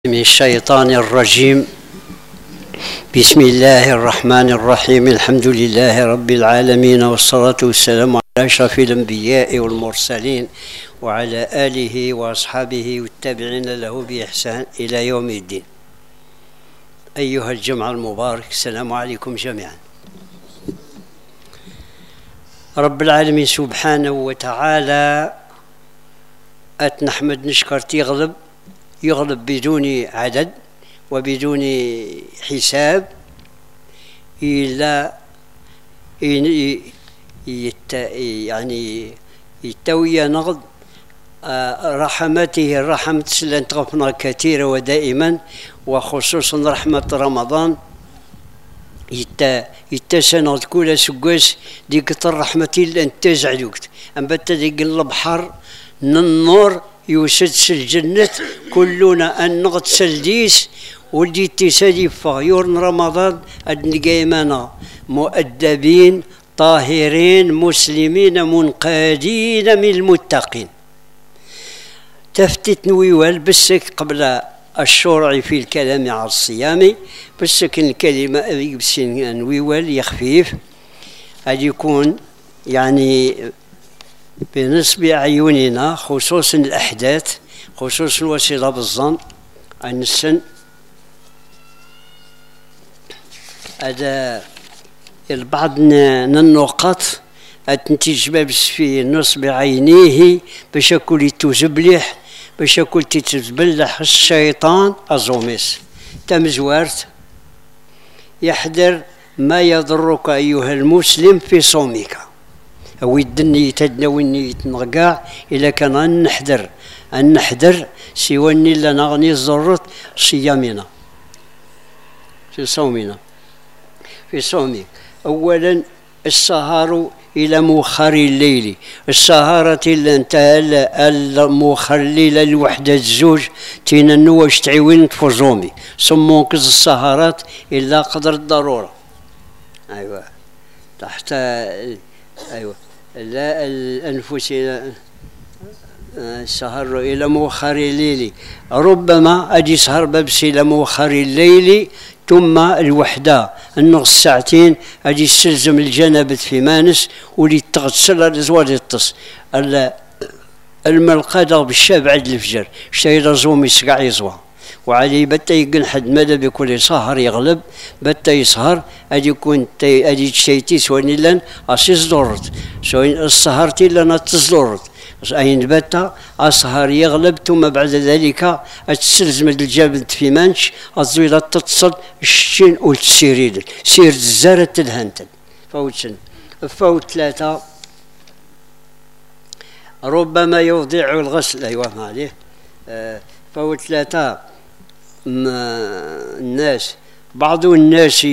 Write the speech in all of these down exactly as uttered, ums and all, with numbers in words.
من الشيطان الرجيم. بسم الله الرحمن الرحيم. الحمد لله رب العالمين، والصلاة والسلام على أشرف الأنبياء والمرسلين وعلى آله وأصحابه والتابعين له بإحسان إلى يوم الدين. أيها الجمع المبارك، السلام عليكم جميعا. رب العالمين سبحانه وتعالى أتنحمد نشكر تيغلب يغلب بدون عدد وبدون حساب، إلا يعني يتوي نغض رحمته. الرحمة سلان تغفنا كثيرا ودائما، وخصوصا رحمة رمضان يتسنغ كل سقوس ديك الرحمة اللي انتزع دوكت أم بتا ديك البحر النور يوسدس الجنة كلنا أن نغتسل ديس ولدي تسالي فغيور رمضان أدنقيمانا مؤدبين طاهرين مسلمين منقادين من المتقين. تفتت نويوال بسك قبل الشرع في الكلام على الصيام، بسك الكلمة بسن نويوال يخفيف أن يكون يعني بنصب عيوننا، خصوصا الأحداث، خصوصا الوسيلة بالظن عن السن. هذا البعض من النقط تنتج بابس في نصب عينيه باش كل تزبلح باش كل تتزبلح الشيطان أزوميس تمزوارت. يحذر ما يضرك أيها المسلم في صومك، ويدني تدنوني تنغقع إلا كان أن نحذر أن نحذر سواني لا نغني الزرط صيامنا في صومنا في صومك. أولا السهر إلى مؤخر الليل، السهرة إلا انتهى المؤخر الليل الوحدة الزوج تيننو واش تعيوين تفوزومي سمونكز السهرات إلا قدر الضرورة. أيوة تحت أيوة لا الأنفس السهر إلى مؤخر الليل، ربما أجي سهر ببس إلى مؤخر الليل ثم الوحدة النص ساعتين أجي استلزم الجنابة في مانس ولي تغتسل الزوال الطس الملقادة بالشاب عد الفجر شتي رزوم يسقع يزوى وعلي بتا يقن حد مدى بكل سهر يغلب بتا يسهر أدي يكون أدي تشيتي سواني لن أسيس دورت سوين السهرتي لنا تزدورت أين بتا أسهر يغلب ثم بعد ذلك أتسلزم الجبل في مانش الزويلة تتصل الشين والتسيريد سير الزارة الهنتل فوتشن فوت ثلاثة. ربما يوضع الغسل أيوة ما عليه أه فوت ثلاثة. الناس بعض الناس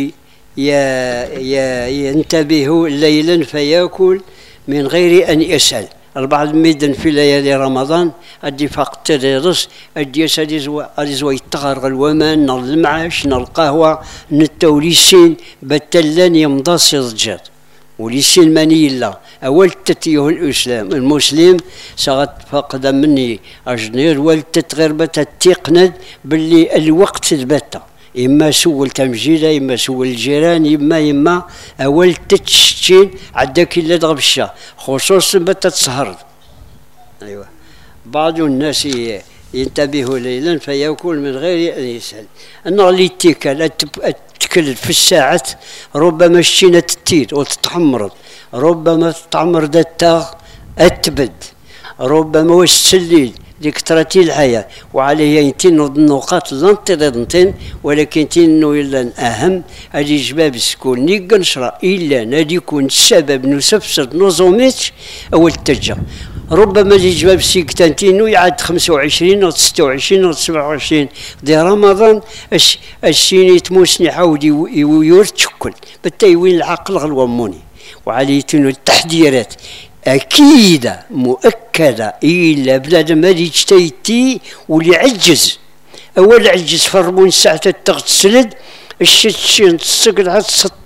ينتبه ليلا فيأكل من غير أن يسأل. البعض ميدن في ليالي رمضان أدي فقط تدرس أدي يسأل أدي يتغرغ الومان نال المعاش نال القهوة نتوليسين بتلان يمضاس الرجال وليسين ماني الله. أول تتيه الإسلام المسلم سغت فقد مني أجنير ولتت غير بتا تيقند باللي الوقت البتة إما سول تمجيلة إما سول الجيران إما إما أول تتشتين عداك إلا ضرب الشا خصوصا بتا تسهر. أيوة بعض الناس ينتبه ليلا فيأكل من غير أن يسأل. أنا اللي تيكل تكل في الساعات ربما الشينة تتيد وتتحمرض، ربما تتعمر دتاغ أتبد، ربما وستسليل ديك تراتي الحياة وعليه ينتين النقاط لنتين ولكن تينو إلا أهم هذه جباب سكون نيقا نشرا إلا نادي يكون السبب نسفسد نظمتش أول تجا. ربما دي جباب سيكتانتينو يعاد خمسة وعشرين أو ستة وعشرين أو سبعة وعشرين دي رمضان السيني تموسني حاودي ويورتشكل بالتايوين العقل غلوموني وعليه تنو التحذيرات أكيدة مؤكدة إلا بلاد ما يجتيتي واللي عجز أول عجز فرمون ساعة تغتسلد الشتشين تسقط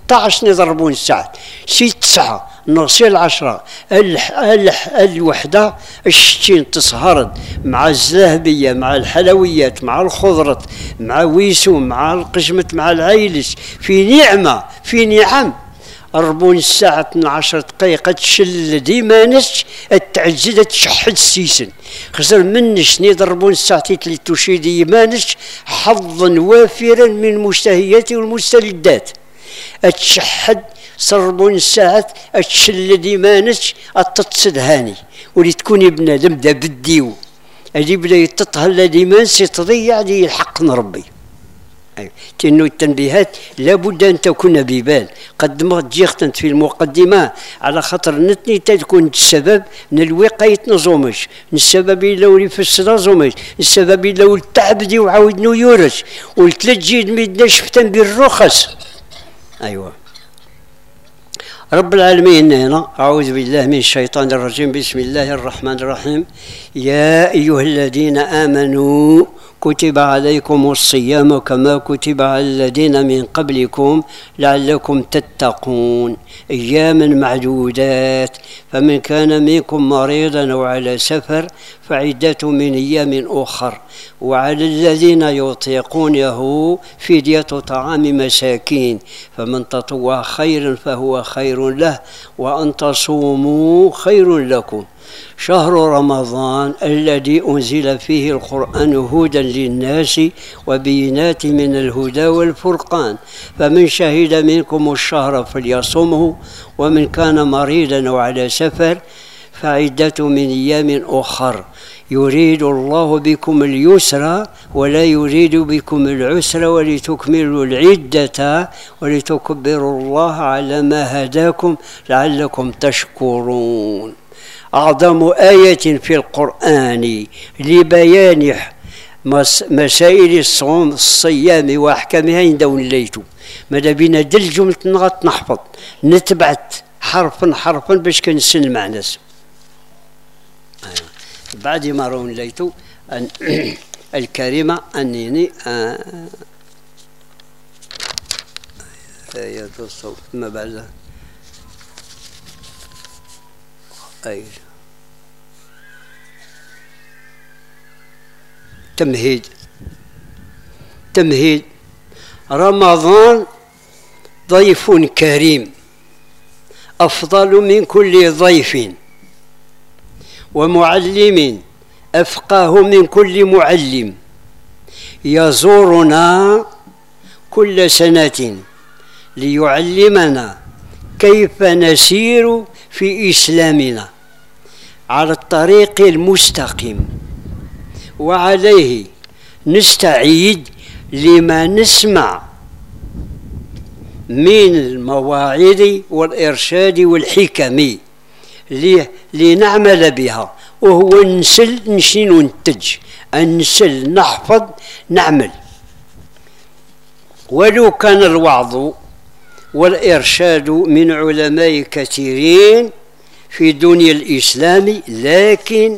ستاش نضربون الساعة سي تسعة نغسل العشرة الح... الح... الوحدة الشتين تسهرد مع الذهبية مع الحلويات مع الخضرة مع ويسو مع القجمة مع العيلس في نعمة في نعم ربون الساعة اثنا عشر دقيقة تشل ديما نش التعجد تشحد السيسن خسر منش نضربون الساعة اللي تشيدي مانش حظا وافرا من المشتهيات والمستلذات اتشحد صربون الساعة اتشل ديما نش اتتصد هاني ولي تكوني بنادم دا بديو اللي بدا يتطهل ديما تضيع دي الحق نربي. أيوة. تنو التنبيهات لابد ان تكون ببال قد ما تجيختنت في المقدمه على خاطر نتني تكون السبب من الوقايه نزومش السبب لو يفسر زومش السبب لو التعبدي وعاود نو يورش والتلجيد ميدنا شفتن بالرخص. ايوه رب العالمين هنا أعوذ بالله من الشيطان الرجيم بسم الله الرحمن الرحيم يا أيها الذين آمنوا كتب عليكم الصيام كما كتب على الذين من قبلكم لعلكم تتقون أياما معدودات فمن كان منكم مريضا أو على سفر فعدة من أيام أخر وعلى الذين يطيقونه فدية طعام مساكين فمن تطوع خيرا فهو خير له وأن تصوموا خير لكم شهر رمضان الذي أنزل فيه القرآن هدى للناس وبينات من الهدى والفرقان فمن شهد منكم الشهر فليصمه ومن كان مريضا أو على سفر فعدة من أيام أخر يريد الله بكم اليسر ولا يريد بكم العسر ولتكملوا العدة ولتكبروا الله على ما هداكم لعلكم تشكرون. أعظم آية في القرآن لبيان مسائل الصوم الصيام وأحكامها عند وليتو ماذا بينا دل جملة نغط نحفظ نتبعت حرفا حرفا باش كنسن معنى بعد ما رون ليتو أن الكريمة أنني آية الصوم ما بعد أي تمهيد تمهيد رمضان ضيف كريم أفضل من كل ضيف ومعلم أفقه من كل معلم يزورنا كل سنة ليعلمنا كيف نسير في إسلامنا على الطريق المستقيم وعليه نستعيد لما نسمع من المواعظ والإرشاد والحكم لنعمل بها وهو نسل نشين ونتج نسل نحفظ نعمل ولو كان الوعظ والإرشاد من علماء كثيرين في دنيا الإسلام لكن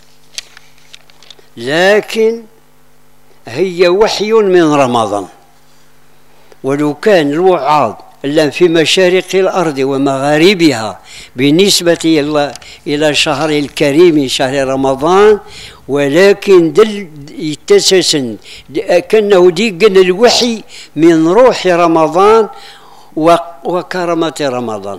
لكن هي وحي من رمضان ولو كان الوعاظ في مشارق الأرض ومغاربها بالنسبة إلى شهر الكريم شهر رمضان ولكن دل يتسسن كأنه ديقن الوحي من روح رمضان وكرمة رمضان.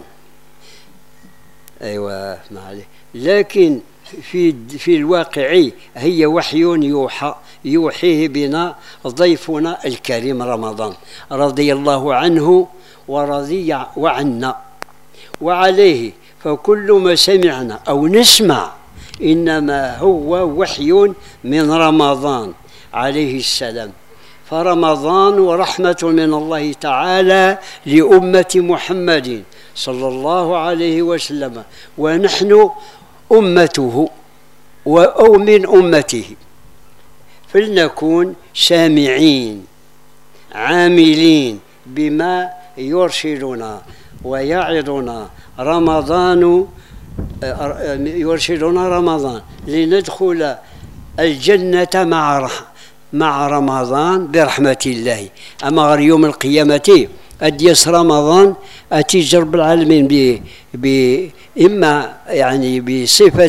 أيوة ما عليه لكن في في الواقع هي وحي يوحى يوحيه بنا ضيفنا الكريم رمضان رضي الله عنه ورضي وعنا وعليه فكل ما سمعنا أو نسمع إنما هو وحي من رمضان عليه السلام فرمضان ورحمة من الله تعالى لأمة محمد صلى الله عليه وسلم ونحن أمته أو من أمته فلنكن سامعين عاملين بما يرشدنا ويعظنا رمضان يرشدنا رمضان لندخل الجنة مع مع رمضان برحمة الله. أما يوم القيامة أديس رمضان أتيج رب العالمين ب ب إما يعني بصفة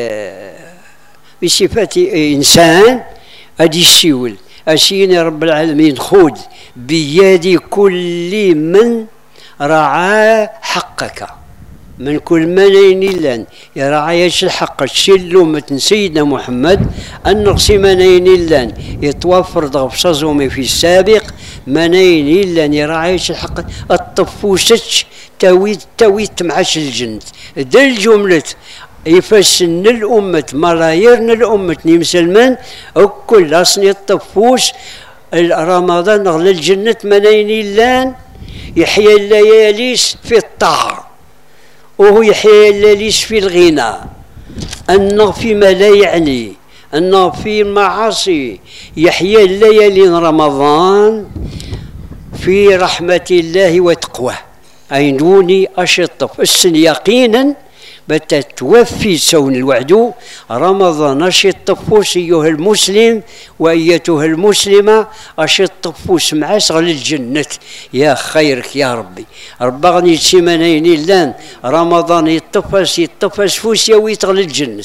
بصفة إنسان أدي السيول أشيني رب العالمين خذ بيد كل من رعى حقك، من كل منين لن يرعايش الحق تشيلو متن سيدنا محمد النقص منين لن يتوفر ضغفصزومي في السابق منين لن يرعايش الحق الطفوشتش تاويت تاويت معاش الجند دل جملة يفسن الأمة ملايير الأمة مسلمان وكل أصني الطفوش رمضان غلى الجنة منين لان يحيى اللياليس في الطاعة وهو يحيى اللياليس في الغنى، أنه فيما لا يعني أنه في المعاصي يحيى الليالي رمضان في رحمة الله وتقواه أي دوني أشطف السن يقينا بتتوفي سون الوعد رمضان أشي الطفوس أيها المسلم وأيتها المسلمة أشي الطفوس مع صغل الجنة يا خيرك يا ربي ربغني سيمانين لان رمضان يطفس يطفس فوس يويتغل الجنة،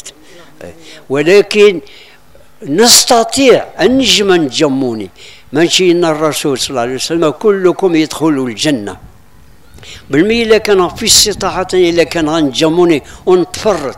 ولكن نستطيع أن نجم نجموني ماشي إن الرسول صلى الله عليه وسلم كلكم يدخلوا الجنة بالمي إلا كان في استطاعة إلا كان غنجموني ونتفرط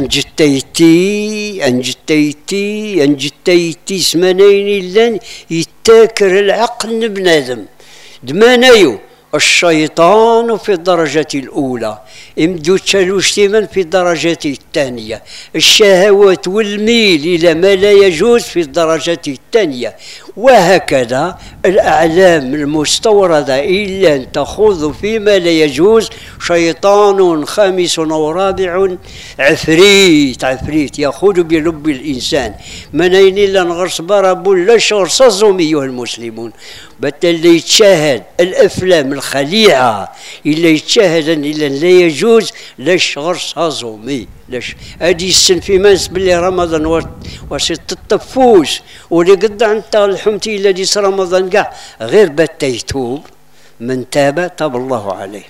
أنجتيتي أنجتيتي أنجتيتي سمانين لان يتاكر العقل بنادم دمانايو الشيطان في الدرجة الأولى امدو تشالوشتيمن في الدرجة الثانية، الشهوات والميل إلى ما لا يجوز في الدرجة الثانية، وهكذا الأعلام المستوردة إلا أن تخوض فيما لا يجوز شيطان خامس أو رابع عفريت عفريت يأخذ بلب الإنسان منين إلا نغرس برب لا شرصزهم أيها المسلمون بتا اللي يتشاهد الأفلام الخليعة إلا يتشاهد إلا لا يجوز لاش غرس هزومي لاش هادي السن في ماس باللي رمضان واش تطفوش واللي قد انت الحمتي الذي رمضان كاع غير بتا يتوب من تاب تاب الله عليه.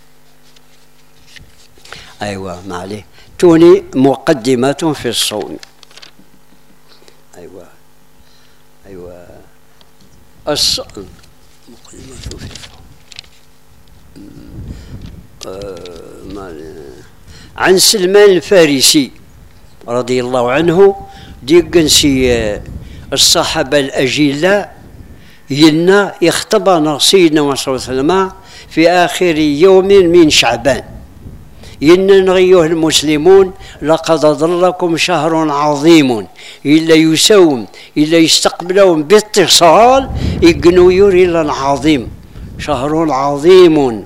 ايوا ما عليه توني مقدمات في الصوم. ايوا ايوا الصوم مقدمات في الصوم. آه عن سلمان الفارسي رضي الله عنه ديقنسي الصحابة الأجلاء ينا يختبرنا سيدنا محمد صلى الله عليه وسلم في آخر يوم من شعبان ينا نغيوه المسلمون لقد ضلكم شهر عظيم إلا يسوم إلا يستقبلون باتصال يقنوا يوري لنا عظيم شهر عظيم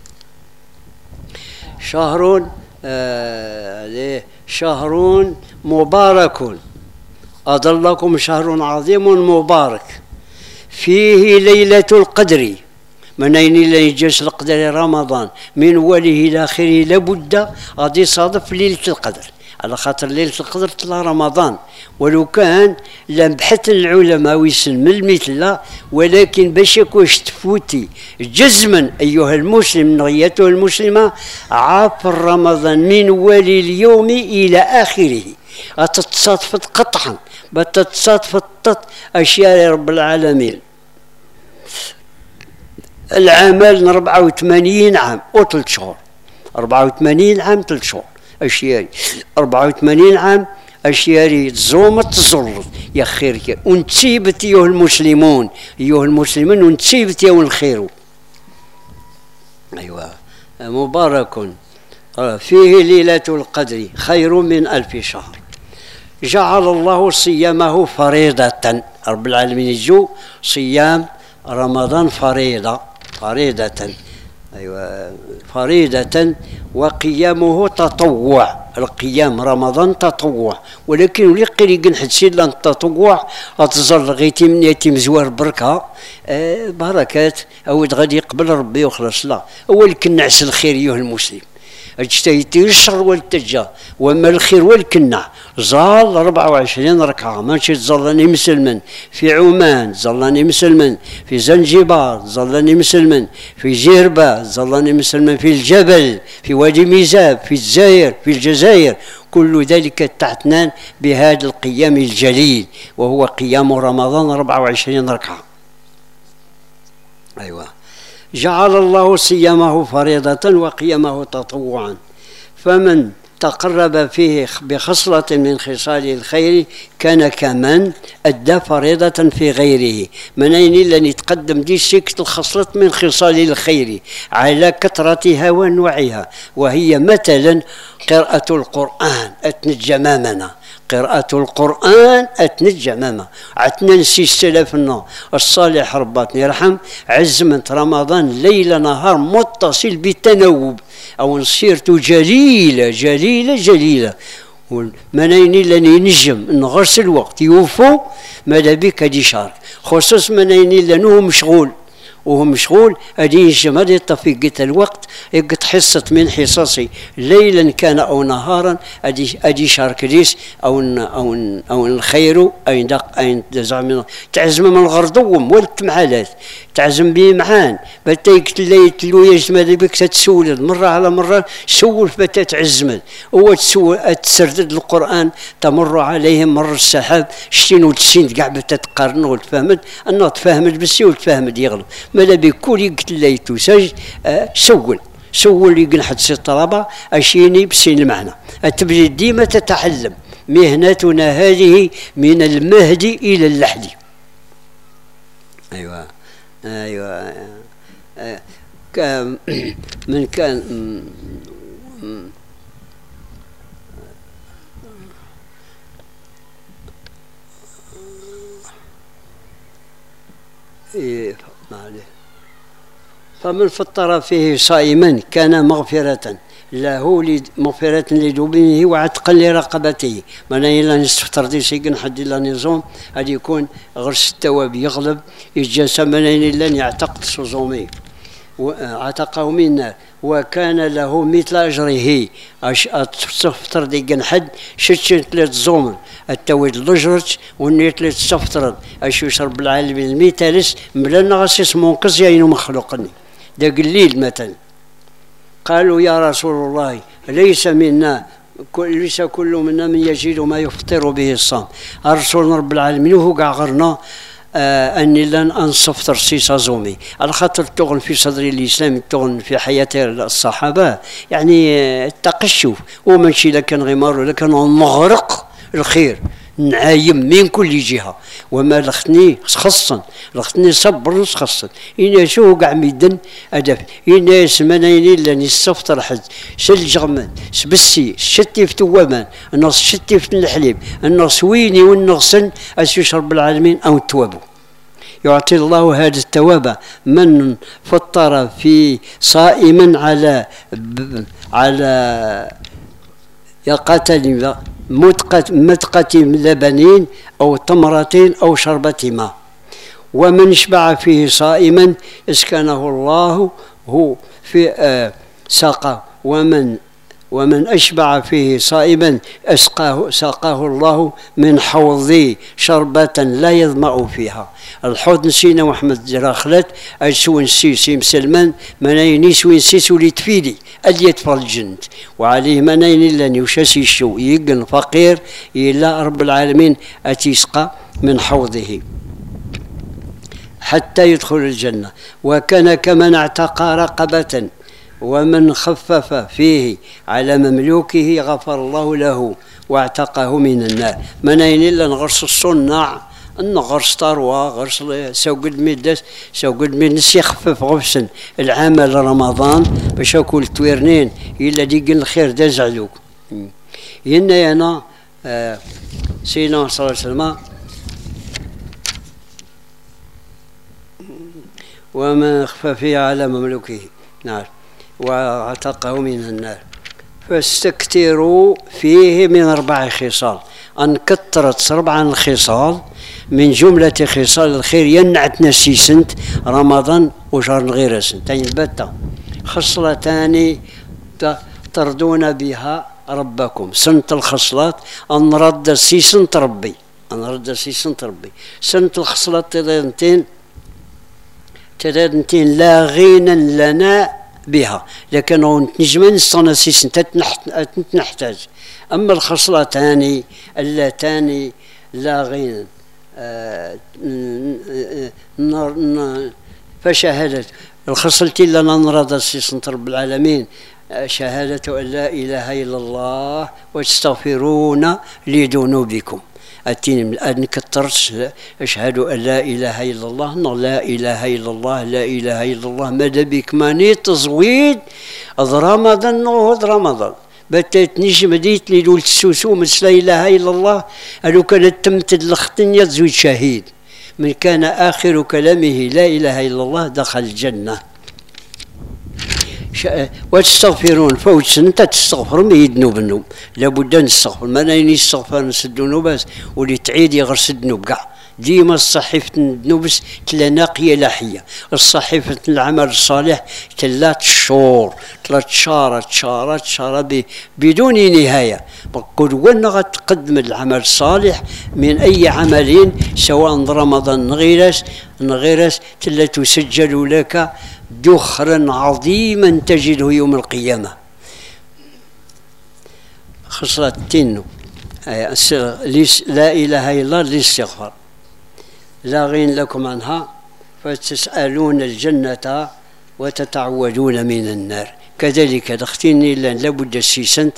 شهر آه شهر مبارك أضلكم شهر عظيم مبارك فيه ليلة القدر من أين يجلس القدر رمضان من وله إلى آخره لابد غادي يصادف ليلة القدر على خاطر ليلة القدر طلع رمضان ولو كان لم بحث العلماء ويسلم المثلى ولكن باش يكونش تفوتي جزما أيها المسلم نغيته المسلمة عاف رمضان من ولي اليوم إلى آخره أتتصادفت قطعا بتتصادفت أشياء رب العالمين العمل أربعة وثمانين عام وثلاث شهور أربعة وثمانين عام ثلاث شهور أشياء أربعة وثمانين عام أشياء تزومت تزرت يا خيرك ونتسيبت أيها المسلمون أيها المسلمون ونتسيبت يا الخير. أيوة مبارك فيه ليلة القدر خير من ألف شهر جعل الله صيامه فريضة رب العالمين يجو صيام رمضان فريضة فريضة أيوة فريضة وقيامه تطوع القيام رمضان تطوع ولكن ولي قريق نحسين لان التطوع غتظل غيتي من يتيم زوار بركة آه بركات أو غادي يقبل ربي وخلاص لا أول كنعس الخير أيها المسلم اجتهيتي الشر والتجا وما الخير والكنع. زال أربعة وعشرين ركعة ماشي تظلني مسلما. في عمان ظلني مسلما، في زنجبار ظلني مسلما، في جربة ظلني مسلما، في الجبل، في وادي ميزاب، في الجزائر، في الجزائر، كل ذلك تعتنان بهذا القيام الجليل وهو قيام رمضان أربعة وعشرين ركعة. أيوة. جعل الله صيامه فريضة وقيامه تطوعا، فمن تقرب فيه بخصلة من خصال الخير كان كمن أدى فريضة في غيره. منين لن يتقدم دي سكت الخصلة من خصال الخير على كثرتها وانواعها، وهي مثلا قراءة القرآن أتنجى أمامنا، قراءة القرآن أتنجى أمامنا. عتنا نسي سلفنا الصالح رباطني يرحم عزمة رمضان ليل نهار متصل بالتنوب أو نصيرت جليلة جليلة جليلة. منين لاني نجم نغرس الوقت يوفو ماذا بك هادي شهر، خصوص منين لانه مشغول وهو مشغول هادي ينجم هادي يطفي قت الوقت يقط حصة من حصصي ليلا كان أو نهارا هادي هادي شهر كريس أو ن أو ن أو الخير أي دق أي زعما تعزم من الغردوم والتمعالات تعزم بيه معان بتيك اللي تلو يجمل بك تتسول مرة على مرة سول بتا تعزمل هو تسول تسردد القرآن تمر عليهم مر السحاب شتين وتسين كاع بتتقارن وتفهمت أنه تفهمت بس وتفهمت يغلب ماذا بكل يقت اللي تسج أه سول سول يقن حد سي الطلبة أشيني بسين المعنى التبجي ديما تتعلم. مهنتنا هذه من المهدي إلى اللحدي. أيوة أيوة أيوة. كان من كان إيه فمن فطر فيه صائما كان مغفرة له مغفرة لذنوبه وعتقا لرقبته. من إلا نستفطر دي سيكن حد إلا نظام هذا يكون غرس التواب يغلب يجلس من إلا يعتق صومي وعتقه من النار وكان له مثل أجره. تستفطر دي حد شتشن ثلاث زومر التويد لجرت والنيت اللي تستفطر أش يشرب العالم الميتالس ملنا غسيس منقذ يينو مخلوقني دا قليل مثلا. قالوا يا رسول الله ليس منا ليس كل منا من يجد ما يفطر به الصوم. الرسول رب العالمين وهو قاع غرنا آه أني لن أنصفتر سيسا زومي على خاطر تغن في صدر الإسلام تغن في حياة الصحابة يعني آه التقشف ومنشي لكن غمار لكن مغرق الخير نعايم من كل جهة وما لختني خصا لختني صبر خصا إنا شو قاع ميدن أدف إنا سمنين إلا نستفطر حد سلجغمان سبسي شتي في تومان النص شتي في الحليب النص ويني والنغسن أسيش رب العالمين أو التوابو. يعطي الله هذا التواب من فطر في صائما على على يقتل متقة لبنين أو تمرة أو شربة ماء. ومن شبع فيه صائما اسكنه الله هو في آه ساقه. ومن ومن أشبع فيه صائما أسقاه ساقاه الله من حوض شربة لا يظمأ فيها. الحوض نسينا محمد جراخلت أجسو نسيسي مسلمان منين نسوي نسيس وليت فيدي اللي يدفر الجند وعليه منين إلا نيوشاسي الشو يقن فقير إلا رب العالمين أتيسقى من حوضه حتى يدخل الجنة. وكان كمن اعتق رقبة ومن خفف فيه على مملوكه غفر الله له واعتقه من النار. منين إلا نغرس الصناع نغرس طروة غرس سوق المدس سوق المدس يخفف غفسن العمل رمضان باش أكل تويرنين إلا ديق الخير دا زعلوك. ينا أنا آه سيدنا صلى الله عليه وسلم ومن خفف فيه على مملوكه نعم واعتقه من النار. فاستكثروا فيه من أربع خصال أن كثرت أربع خصال من جملة خصال الخير ينعت نسي سنت رمضان وشهر غير سنت البتة خصلتان ترضون بها ربكم. سنة الخصلات أن رد سي سنة ربي، أن رد سي سنة ربي. سنة الخصلات تريدنتين تريدنتين لا غنى لنا بها، لكن نجم نستنى سي سنة نحتاج. أما الخصلات هاني اللتان لا غنى آه فشهادة الخصلتين لنا نرضى سي سنة رب العالمين، شهادة أن لا إله إلا الله واستغفرون لذنوبكم. أتيني الآن كثرت أشهد أن لا إله إلا الله، لا إله إلا الله، لا إله إلا الله. ماذا بك ماني تزويد أذ رمضان وهذ رمضان بتات نجم ديت لي دول السوسو مس لا إله إلا الله. ألو كانت تمتد لختن يزوج شهيد من كان آخر كلامه لا إله إلا الله دخل الجنة. وتستغفرون فوت سنة تستغفر ما يذنوب النوم، لابد نستغفر. ما نايني استغفر نسد النوبات ولي تعيد يغرس الذنوب كاع. ديما الصحيفة النوبس تلا ناقية لاحية، الصحيفة العمل الصالح ثلاث شهور ثلاث شهرات شهرات شهرات بدون نهاية. بقول وين غتقدم العمل الصالح من أي عمل سواء رمضان غيرس غيرس تلا تسجل لك دخرا عظيما تجده يوم القيامة. خصلة تنو لا إله إلا الله الاستغفار. لا غين لكم عنها فتسألون الجنة وتتعودون من النار. كذلك دختيني لابد السيسنت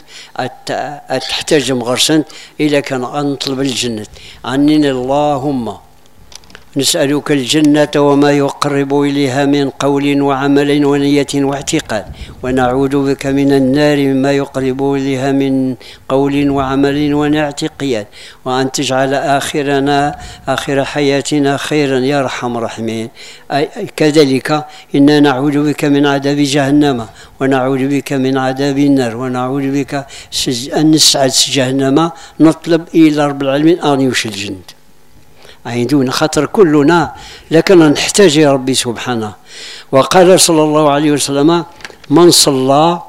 تحتاج مغرسنت إلا كان أنطلب الجنة عنين اللهم نسألك الجنة وما يقرب إليها من قول وعمل ونية واعتقاد، ونعوذ بك من النار مما يقرب إليها من قول وعمل واعتقاد، وأن تجعل آخرنا آخر حياتنا خيرا يا أرحم الراحمين. كذلك إنا نعوذ بك من عذاب جهنم، ونعوذ بك من عذاب النار، ونعوذ بك أن نسعد جهنم. نطلب إلى رب العالمين أن يوشي الجنة عندنا خاطر كلنا لكن نحتاج يا ربي سبحانه. وقال صلى الله عليه وسلم من صلى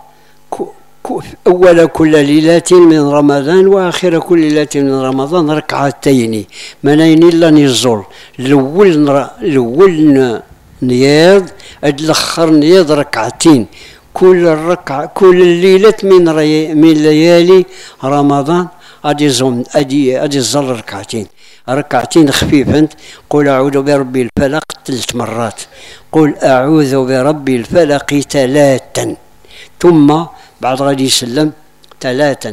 أول كل ليلة من رمضان وآخر كل ليلة من رمضان ركعتين منين إلا نزول الأول الأول نياض الآخر نياض ركعتين كل الركعة كل الليلة من ري من ليالي رمضان أدي زوم أدي أدي الظل ركعتين ركعتين خفيفا. قل أعوذ برب الفلق ثلاث مرات، قل أعوذ برب الفلق ثلاثا، ثم بعد غادي يسلم ثلاثا،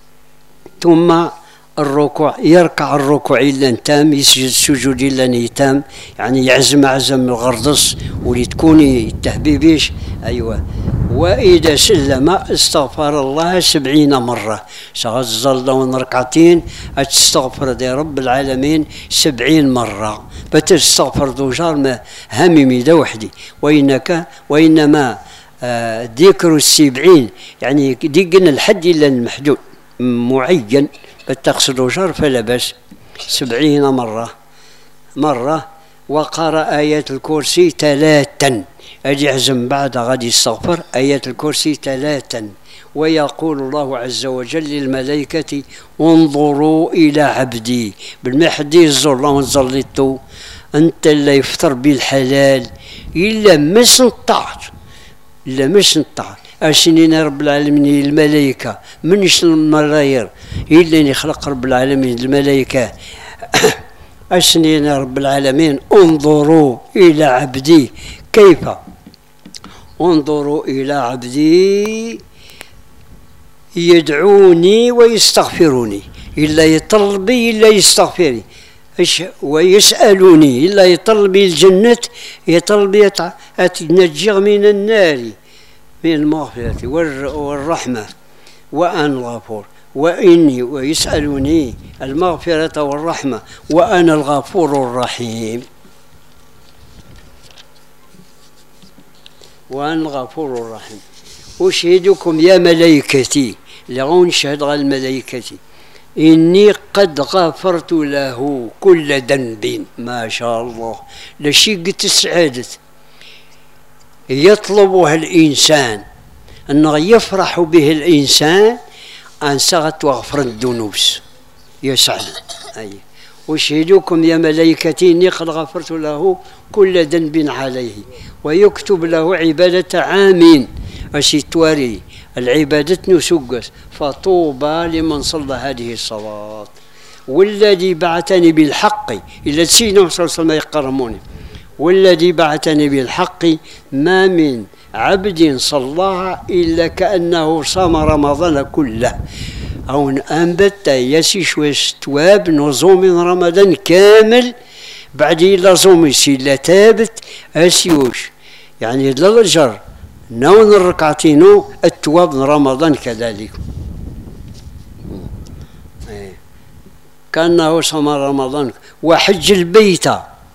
ثم الركوع يركع الركوع إلا تام، يسجد السجود إلا تام، يعني يعزم عزم الغرضص ولي تكوني تهبيبيش. أيوة. وإذا سلم استغفر الله سبعين مرة. شغل ركعتين تستغفر يا رب العالمين سبعين مرة، بتستغفر ذو جار هممي ذا وحدي. وإنك وإنما آه ذكر السبعين يعني ديقنا الحد إلا المحدود معين بتقصد جار فلا بأس. سبعين مرة مرة. وقرأ آيات الكرسي ثلاثا، أجي عزم بعد غادي يستغفر آيات الكرسي ثلاثا. ويقول الله عز وجل للملائكة انظروا إلى عبدي بالمحدي يزور الله نزلتو أنت اللي يفطر بالحلال إلا ما سنطعت إلا ما سنطعت أشنين رب العالمين الملائكة منش الملاير إلا أن يخلق رب العالمين الملائكة أشنين رب العالمين انظروا إلى عبدي كيف انظروا إلى عبدي يدعوني ويستغفروني إلا يطلبي إلا يستغفرني ويسألوني إلا يطلبي الجنة يطلبي أتنجي من النار من المغفرة والرحمة وأنا الغفور وإني ويسألوني المغفرة والرحمة وأنا الغفور الرحيم وأنا الغفور الرحيم. أشهدكم يا ملائكتي لغون شهد على الملائكة إني قد غفرت له كل ذنب. ما شاء الله لشيء السعادة يطلبها الإنسان أنه يفرح به الإنسان أن سغت وغفر الذنوب يسعد. أي أشهدكم يا ملائكتي إني قد غفرت له كل ذنب عليه ويكتب له عبادة عام أشتواري العبادة نسقس فطوبى لمن صلى هذه الصلاة والذي بعثني بالحق إلا سيدنا صلى الله عليه وسلم يقرموني والذي بعثني بالحق ما من عبد صلاها إلا كأنه صام رمضان كله أو أنبت يسي شويش تواب نظام من رمضان كامل بعد إلا زومي سيلا تابت أسيوش يعني للجر نون الركعتين التواب من رمضان كذلك كأنه صام رمضان وحج البيت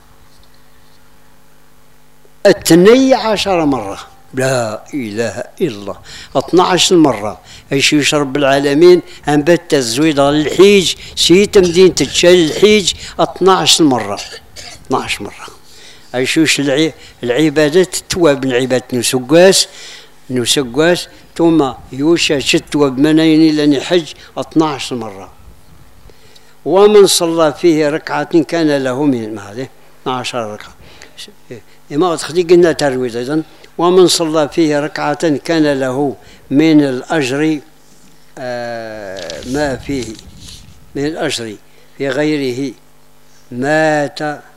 اثني عشر مرة لا إله إلا الله اثنى عشر مرة ايش يشرب العالمين أنبت الزويد الحيج سيت مدينة تشال الحيج اثنى عشر مرة اثنى عشر مرة ايش يش العبادات تواب من عبادة نسقاس نسقاس ثم يوشا شتوى بمناين لن حج اثنى عشر مرة ومن صلى فيه ركعة كان له من هذه اثنى عشر ركعة ما تخدي قلنا ترويج أيضا ومن صلى فيه ركعة كان له من الأجر آه ما فيه من الأجر في غيره مات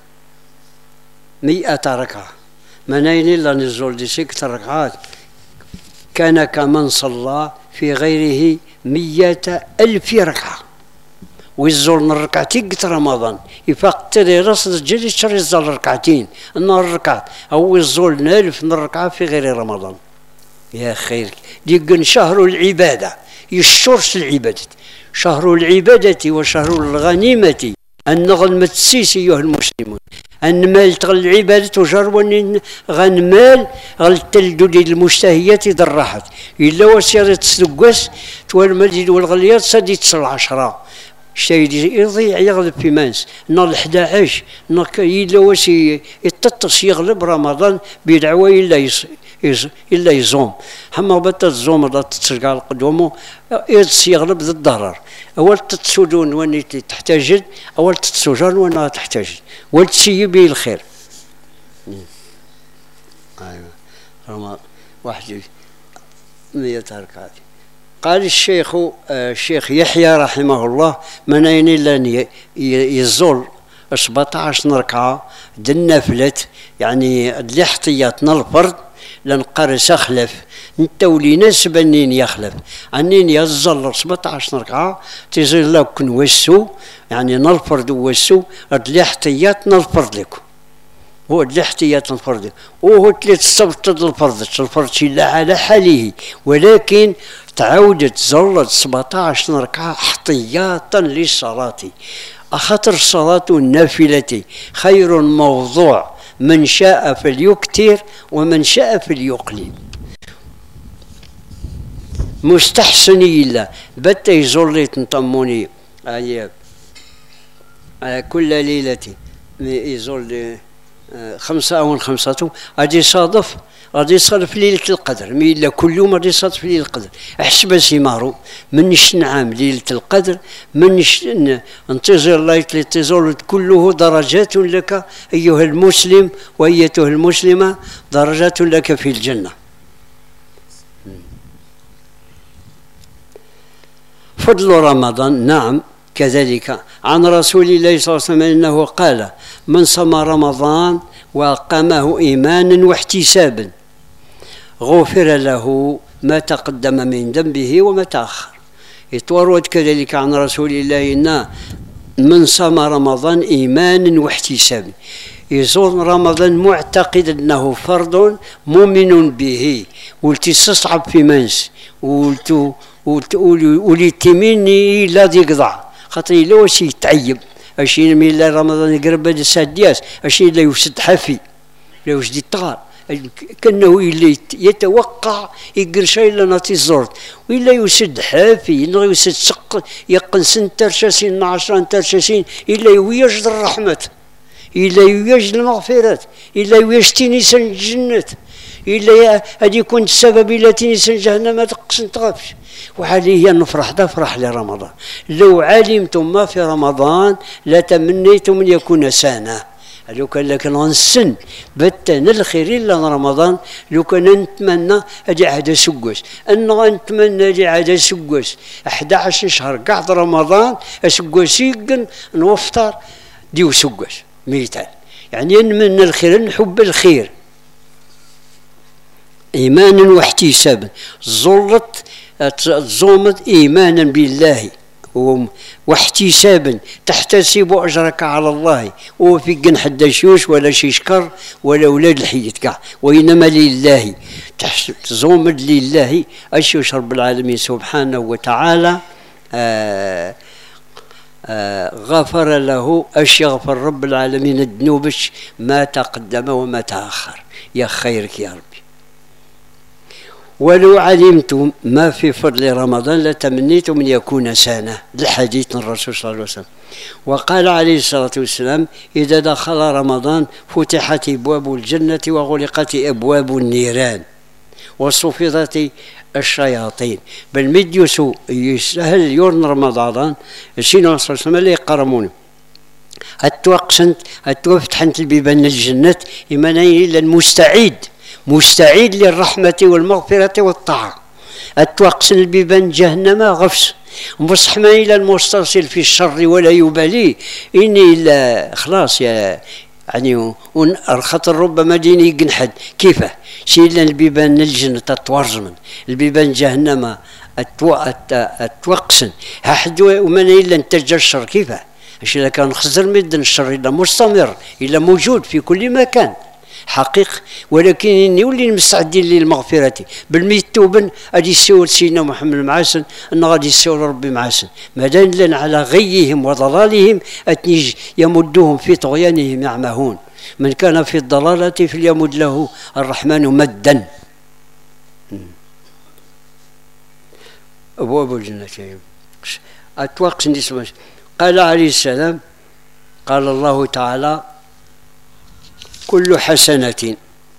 مئة ركعة منين إلا نزول دي ست ركعات كان كمن صلى في غيره مئة ألف ركعة ويزول ركعتين قت رمضان يفاق تري راس جري شري الزول ركعتين النهار ركعت او يزول ألف من الركعة في غير رمضان يا خير ديقن شهر العبادة يشورش العبادة شهر العبادة وشهر الغنيمة النغل متسيس أيها المسلمون أن مال تغل العبادة وجرون غن مال غل تلدو المشتهيات ضرحت إلا وسيرة تسلقس توالمجد والغليات سدي تسع عشرة شيء يضيع يغلب في مانس نار الحدا عشر نار إلا وسي يتطس يغلب رمضان بدعوة إلا يص يص إلا يزوم حما بطل الزوم لا تتسرق على قدومه يص يغلب ذا الضرر أول تتسودون وين تحتاج أول تتسوجان وين تحتاج والتسيبي الخير. أيوة رمضان واحد مية ركعة. قال الشيخ الشيخ يحيى رحمه الله منين إلا يزول سبعة عشر ركعة دنفلت يعني الاحتياطنا الفرد لنقرس أخلف انت ولي ناس بنين يخلف عنين يزل سبعة عشر ركعة تزل لك نوسو يعني نالفرد وسو الاحتياطنا الفرد لكم هو الاحتياط الفرد وهو ثلاث سبت الفرد الفرد لا على حاله ولكن تعودت زلت سبعة عشر ركعة احتياطا للصلاة أخطر الصلاة النافلة خير موضوع من شاء فليكتر ومن شاء فليقلل مستحسني إلا بتا يزلت نطموني آه آه كل ليلة يزل آه خمسة أو خمسة أجي صادف غادي يصادف ليلة القدر مي إلا كل يوم غادي يصادف ليلة القدر احسب سيمارو من نعام ليلة القدر من انتظر الله الانتظار كله درجات لك أيها المسلم وأيتها المسلمة درجات لك في الجنة. فضل رمضان نعم كذلك عن رسول الله صلى الله عليه وسلم أنه قال من صام رمضان وأقامه إيمانا واحتسابا غفر له ما تقدم من ذنبه وما تأخر. يتورد كذلك عن رسول الله إن من صام رمضان إيمانا واحتسابا يصوم رمضان معتقد أنه فرض مؤمن به ولتصعب في منس ولتمني لا يقضع خاطر إلا واش يتعيب أشي من الله رمضان يقرب هذا السادياس أشي لا يوسد حفي لا يوسد الطغار كأنه إلا يتوقع يقر شيء إلا ناتي الزرد وإلا يوسد حافي إلا يوسد سق يقن سن ترشاسين عشرين ترشاسين إلا يوجد الرحمة إلا يوجد المغفرات إلا يوجد نيسان الجنة إلا هذه يكون السبب إلا تنسى جهنم تقسم تغفش. وهذه هي نفرح تفرح لرمضان. لو علمتم ما في رمضان لتمنيتم أن يكون سنة. لو كان لك نسن بتنا الخير إلا رمضان. لو كان نتمنى أجي عاد سقوس أن نتمنى أجي عاد سقوس أحد عشر شهر قعد رمضان سقوس يقن نوفطر ديو سقوس ميتان. يعني نتمنى الخير نحب الخير إيمانا واحتسابا. زلت تزومت إيمانا بالله واحتسابا تحتسب أجرك على الله. وفي قن حدا شوش ولا شي شكر ولا أولاد الحيط كاع وإنما لله تزومد لله. أشوش رب العالمين سبحانه وتعالى آه آه غفر له أش يغفر رب العالمين الذنوبش ما تقدم وما تأخر. يا خيرك يا ربي. ولو علمتم ما في فضل رمضان لتمنيتم أن يكون سنة. الحديث الرسول صلى الله عليه وسلم. وقال عليه الصلاة والسلام إذا دخل رمضان فتحت أبواب الجنة وغلقت أبواب النيران وصفدت الشياطين. بل مديوسو يسهل يورن رمضان سينو صلى الله عليه وسلم اللي يقرمونه التوقسنت التوفتحنت البيبان الجنة إيمانين إلا المستعيد مستعيد للرحمة والمغفرة والطاعة. التوقسن البيبان جهنم غفص مصح ما إلى المسترسل في الشر ولا يبالي إني إلا خلاص يا يعني خاطر ربما ديني يقنحد كيفه سيلا البيبان الجنة تتورزمن البيبان جهنم التوقسن هحد ومن إلا انتج الشر كيفه اش إلا كان خزر مدن الشر إلا مستمر إلا موجود في كل مكان حقيقة. ولكن إني ولي مستعدين للمغفرة بالميتوبن غادي يسول سيدنا محمد معاسن أن غادي يسول ربي معاسن مادام لنا على غيهم وضلالهم أتنيج يمدهم في طغيانهم يعمهون. من كان في الضلالة فليمد له الرحمن مدا. أبواب الجنة أتوقع نسمع. قال عليه السلام قال الله تعالى كل حسنة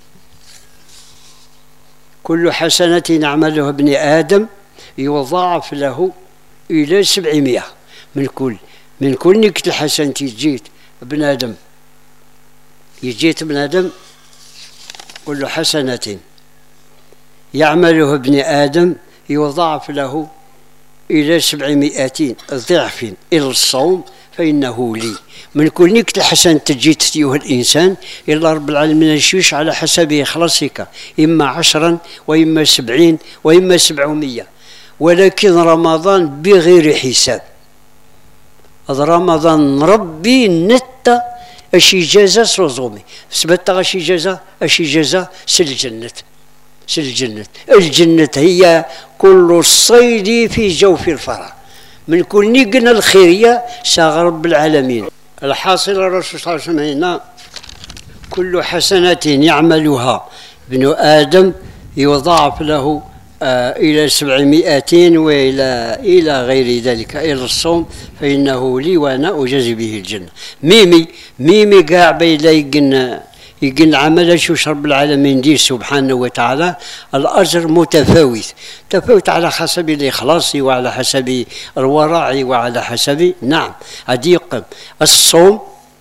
كل حسنة يعملها ابن آدم يضاعف له إلى سبعمائة. من كل من كل نكت الحسنة تجيت ابن آدم يجيت ابن آدم كل حسنة يعملها ابن آدم يضاعف له إلى سبعمائة ضعف إلى الصوم فإنه لي. من كل نكت الحسن تجيت أيها الإنسان إلا رب العالمين يشوش على حسب إخلاصك إما عشرا وإما سبعين وإما سبعمية. ولكن رمضان بغير حساب. هذا رمضان ربي نتا أشي جازة سوزومي سبت أشي جازة أشي جازة سل الجنة سل الجنة. الجنة هي كل الصيد في جوف الفرع. من كل نقنا الخيرية ساغ رب العالمين. الحاصل الرسول صلى الله عليه وسلم هنا كل حسنة يعملها ابن آدم يضاعف له آه إلى سبعمائة وإلى إلى غير ذلك إلى الصوم فإنه لي وأنا أجازي به الجنة. ميمي ميمي كاع بيلا يقن يقن عمل شو رب العالمين دي سبحانه وتعالى الأجر متفاوت تفاوت على حسب الإخلاص وعلى حسب الورع وعلى حسب نعم أديق الصوم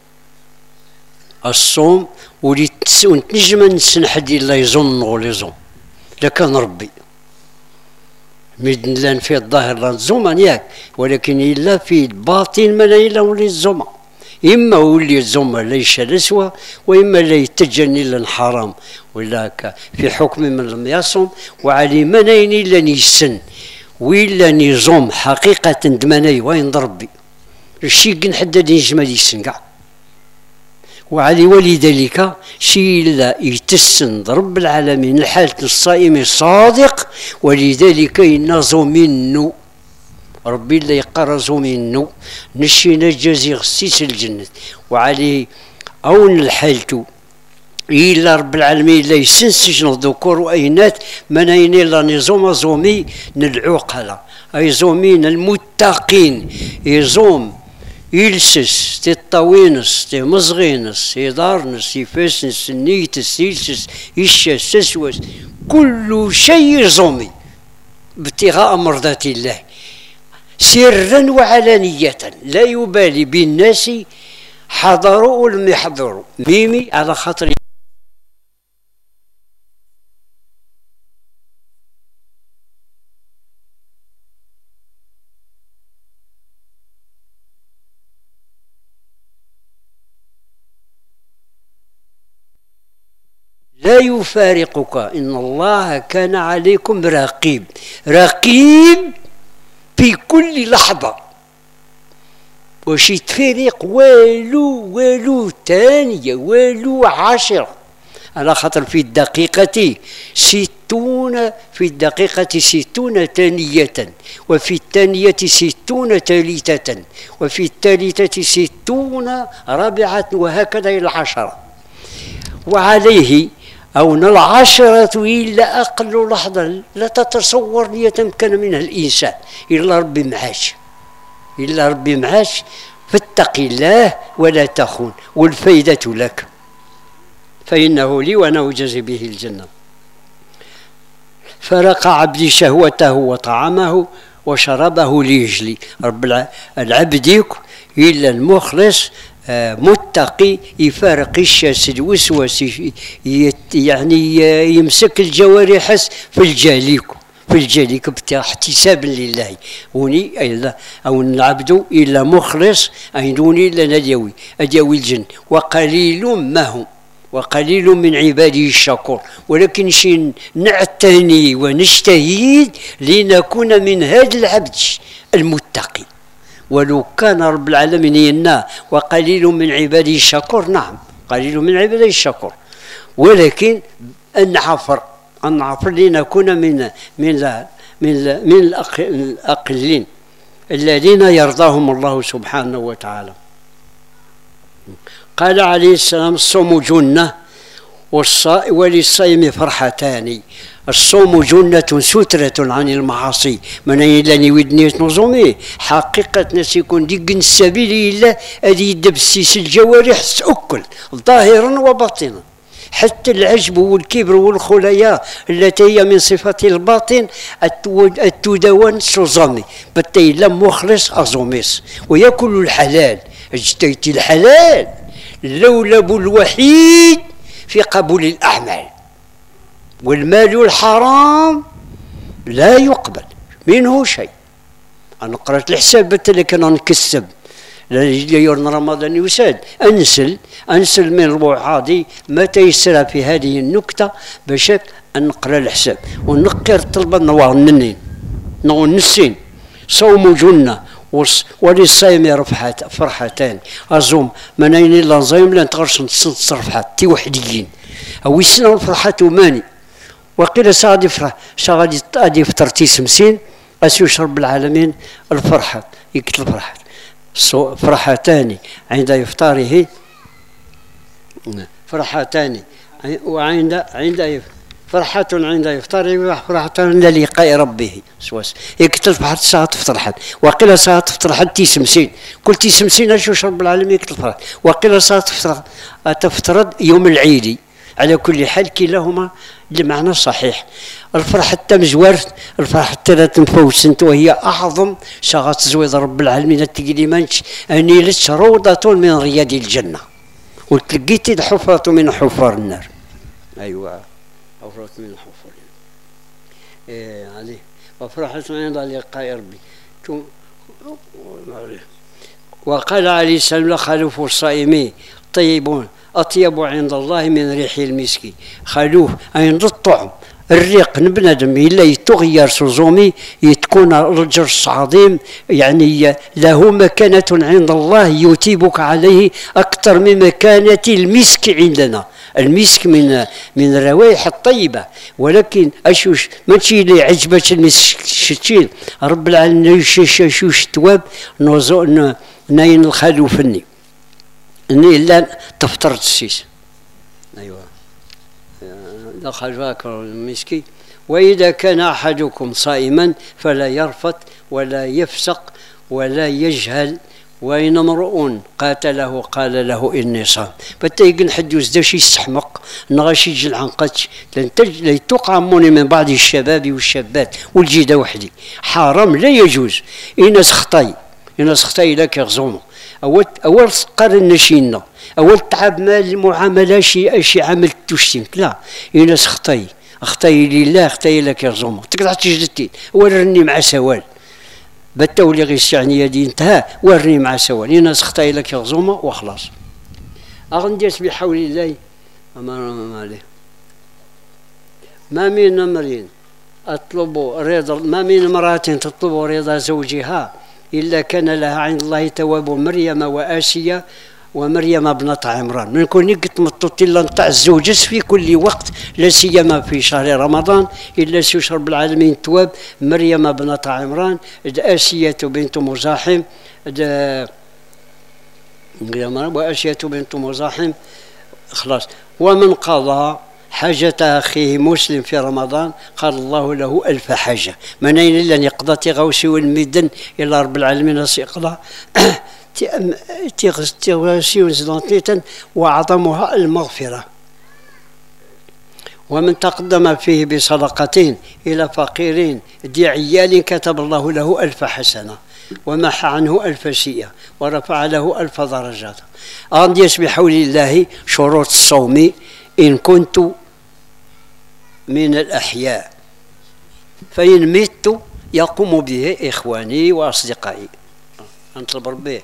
الصوم ونتنجم نسن حد إلا يظن ولا يظن لكان ربي ميدن لان في الظاهر لا نزوما ياك ولكن إلا في الباطن ما لا إلا ولي الزوما. إما ولي الزوما ليش الأسوأ وإما لا يتجني إلا الحرام ولا في حكم من لم يصم وعلي منين إلا نيسن وإلا نظام حقيقة دمني وين ضربي الشيء نحدد يجمل يسن كاع وعلي ولذلك شيء لا يتسن رب العالمين الحالة الصائم الصادق ولذلك ينظم منه ربي اللي يقرز منه نشينا جازي غسيس الجنة وعليه أون الحالة إلا رب العالمين لا يسنسجن الذكور وأينات منين إلا نظام زومي نلعوقلة أي زومين المتقين يزوم يلسس تطوينس تمزغينس يدارنس يفسنس نيتس يلسس يشس تسوس كل شيء زومي ابتغاء مرضات الله سرا وعلانية لا يبالي بالناس حضروا ولم يحضروا ميمي على خاطر لا يفارقك إن الله كان عليكم رقيب رقيب في كل لحظة واش يتفرق والو والو ثانية والو عشرة على خاطر في الدقيقة ستون في الدقيقة ستون ثانية وفي الثانية ستون ثالثة وفي الثالثة ستون رابعة وهكذا إلى العشرة وعليه أو العشرة إلا أقل لحظة لا تتصور ليتمكن منها الإنسان إلا ربي معاش إلا ربي معاش فاتق الله ولا تخون والفائدة لك فإنه لي وأنا أجازي به الجنة. فرق عبدي شهوته وطعامه وشربه ليجلي رب العبد إلا المخلص متقي يفارق الشاس الوسواس يعني يمسك الجوارح في الجاليك في الجاليك احتسابا لله وني الا او العبد الا مخلص اينوني الا نديوي اديوي الجن وقليل ما هم وقليل من عبادي الشكور ولكن شي نعتني ونجتهد لنكون من هذا العبد المتقي ولو كان رب العالمين ينا وقليل من عباده الشكور نعم قليل من عباده الشكور ولكن أنعفر أنعفر لنكون من من من من الأقلين الذين يرضاهم الله سبحانه وتعالى. قال عليه السلام الصوم جنة وللصائم فرحتان الصوم جنة سترة عن المعاصي من إلا ودني نظمي حقيقة ناس يكون ديك السبيل إلا هذه يدبسيس الجوارح تأكل ظاهرا وباطنا حتى العجب والكبر والخليا التي هي من صفة الباطن التدون سوزامي بتي لم مخلص أزوميس ويأكل الحلال اجتيت الحلال اللولب الوحيد في قبول الأعمال والمال الحرام لا يقبل منه شيء. أنا قرأت الحساب بالتالي كان نكسب يورن رمضان يساد أنسل أنسل من الوعاضي ما تيسر في هذه النكتة باش نقرأ الحساب ونقر طلبا نوار ننين نو نسين صوم جنة وللصيام رفحات فرحتان أزوم منين لا نزيم لا نتغرش نتصرفحات تي وحديين أو يسنا الفرحة ماني وقيل ساعد يفرح شغال غادي يفطر تيسمسين أسيوش رب العالمين الفرحة يكتل الفرحة فرحتان عند إفطاره فرحتان وعند عند فرحة عند إفطاره وفرحة عند لقاء ربه سواس يكتل فرحة ساعة فرحة وقيل ساعة فرحة تيسمسين كل تيسمسين أسيوش رب العالمين يكتل فرحة وقيل ساعة فرحة تفترض يوم العيد. على كل حال كلاهما لمعنى صحيح. الفرحة التمزور الفرحة الثلاث نفوسنت وهي أعظم شغات زويد رب العالمين التقديمانش أني لتش روضة من رياض الجنة وتلقيت حفرة من حفر النار. أيوة حفرة من حفر إيه عليه وفرحة عند لقاء ربي. وقال عليه السلام خلوف الصائمين طيبون أطيب عند الله من ريح المسك. خلوف عند الطعم الريق بنادم إلا يتغير سوزومي يتكون رجل عظيم يعني له مكانة عند الله يتيبك عليه أكثر من مكانة المسك عندنا. المسك من من الروائح الطيبة ولكن أشوش ماشي اللي عجبك المسك شتين رب العالمين يشوش تواب نوزو ناين الخلوفني اني الا تفطرت السيس. ايوه دخل فاكر المسكي. واذا كان احدكم صائما فلا يرفث ولا يفسق ولا يجهل وإن امرؤ قاتله قال له إني صام. فتيقن حد يزدوش يستحمق نغاشي يجي العنقتش لن توقع موني من بعض الشباب والشابات والجيدة وحدي حرام لا يجوز. إناس خطاي إناس خطاي لك يغزومه أول أول قرن نشينا أول تعب مال المعاملة شي شي عمل تشتمك لا. إناس خطاي خطاي لله خطاي لك يغزومه تقدر تجدتي ورني مع سوال بالتولي غير يعني يدي انتهى ورني مع سوال الناس خطاي لك يغزومه وخلاص. أغنديس بحول الله ما ما من امرين أطلب رضا ما من امرأة تطلب رضا زوجها إلا كان لها عند الله تواب مريم وآسيا ومريم ابنة عمران. من كون قد مطوط إلا نطع الزوجس في كل وقت لا سيما في شهر رمضان إلا سيشر بالعالمين تواب مريم ابنة عمران آسية بنت مزاحم وآسية بنت مزاحم خلاص. ومن قضى حاجة أخيه مسلم في رمضان قال الله له ألف حاجة. من أين إلا يقضى تغوسي والمدن إلى رب العالمين سيقضى تغوسي وزلانتيتا وأعظمها المغفرة. ومن تقدم فيه بصدقتين إلى فقيرين ذي عيال كتب الله له ألف حسنة ومحى عنه ألف سيئة ورفع له ألف درجات. أغنديس بحول الله شروط الصوم إن كنت من الأحياء فإن مت يقوم به إخواني وأصدقائي. أنطلب ربي.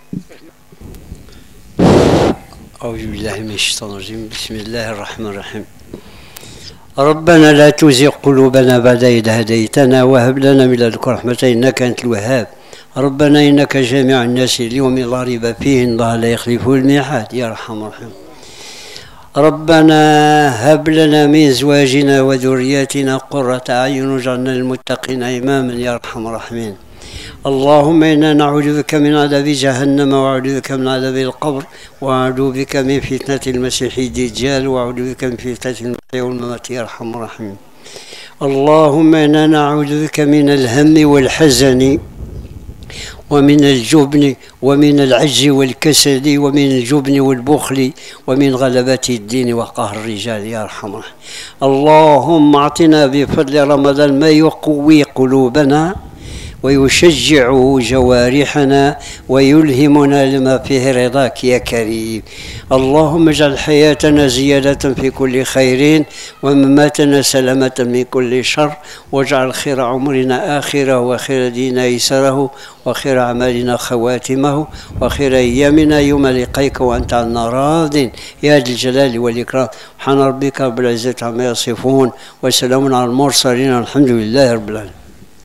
أعوذ بالله من الشيطان الرجيم. بسم الله الرحمن الرحيم. ربنا لا تزغ قلوبنا بعد إذ هديتنا وهب لنا من لدنك رحمة إنك أنت الوهاب. ربنا إنك جامع الناس اليوم لا ريب فيه إن الله لا يخلف الميعاد يا أرحم الراحمين. ربنا هب لنا من أزواجنا وذرياتنا قرة أعين واجعلنا للمتقين إماما يا أرحم الراحمين. اللهم إنا نعوذ بك من عذاب جهنم وأعوذ بك من عذاب القبر وأعوذ بك من فتنة المسيح الدجال وأعوذ بك من فتنة المحيا والممات يا أرحم الراحمين. اللهم إنا نعوذ بك من الهم والحزن ومن الجبن ومن العجز والكسل ومن الجبن والبخل ومن غلبة الدين وقهر الرجال يا أرحم الراحمين. اللهم أعطنا بفضل رمضان ما يقوي قلوبنا ويشجع جوارحنا ويلهمنا لما فيه رضاك يا كريم. اللهم اجعل حياتنا زيادة في كل خير ومماتنا سلامة من كل شر واجعل خير عمرنا آخره وخير ديننا يسره وخير أعمالنا خواتمه وخير أيامنا يوم لقيك وأنت عنا راض يا ذا الجلال والإكرام. سبحان ربك رب العزة عما يصفون وسلام على المرسلين الحمد لله رب العالمين.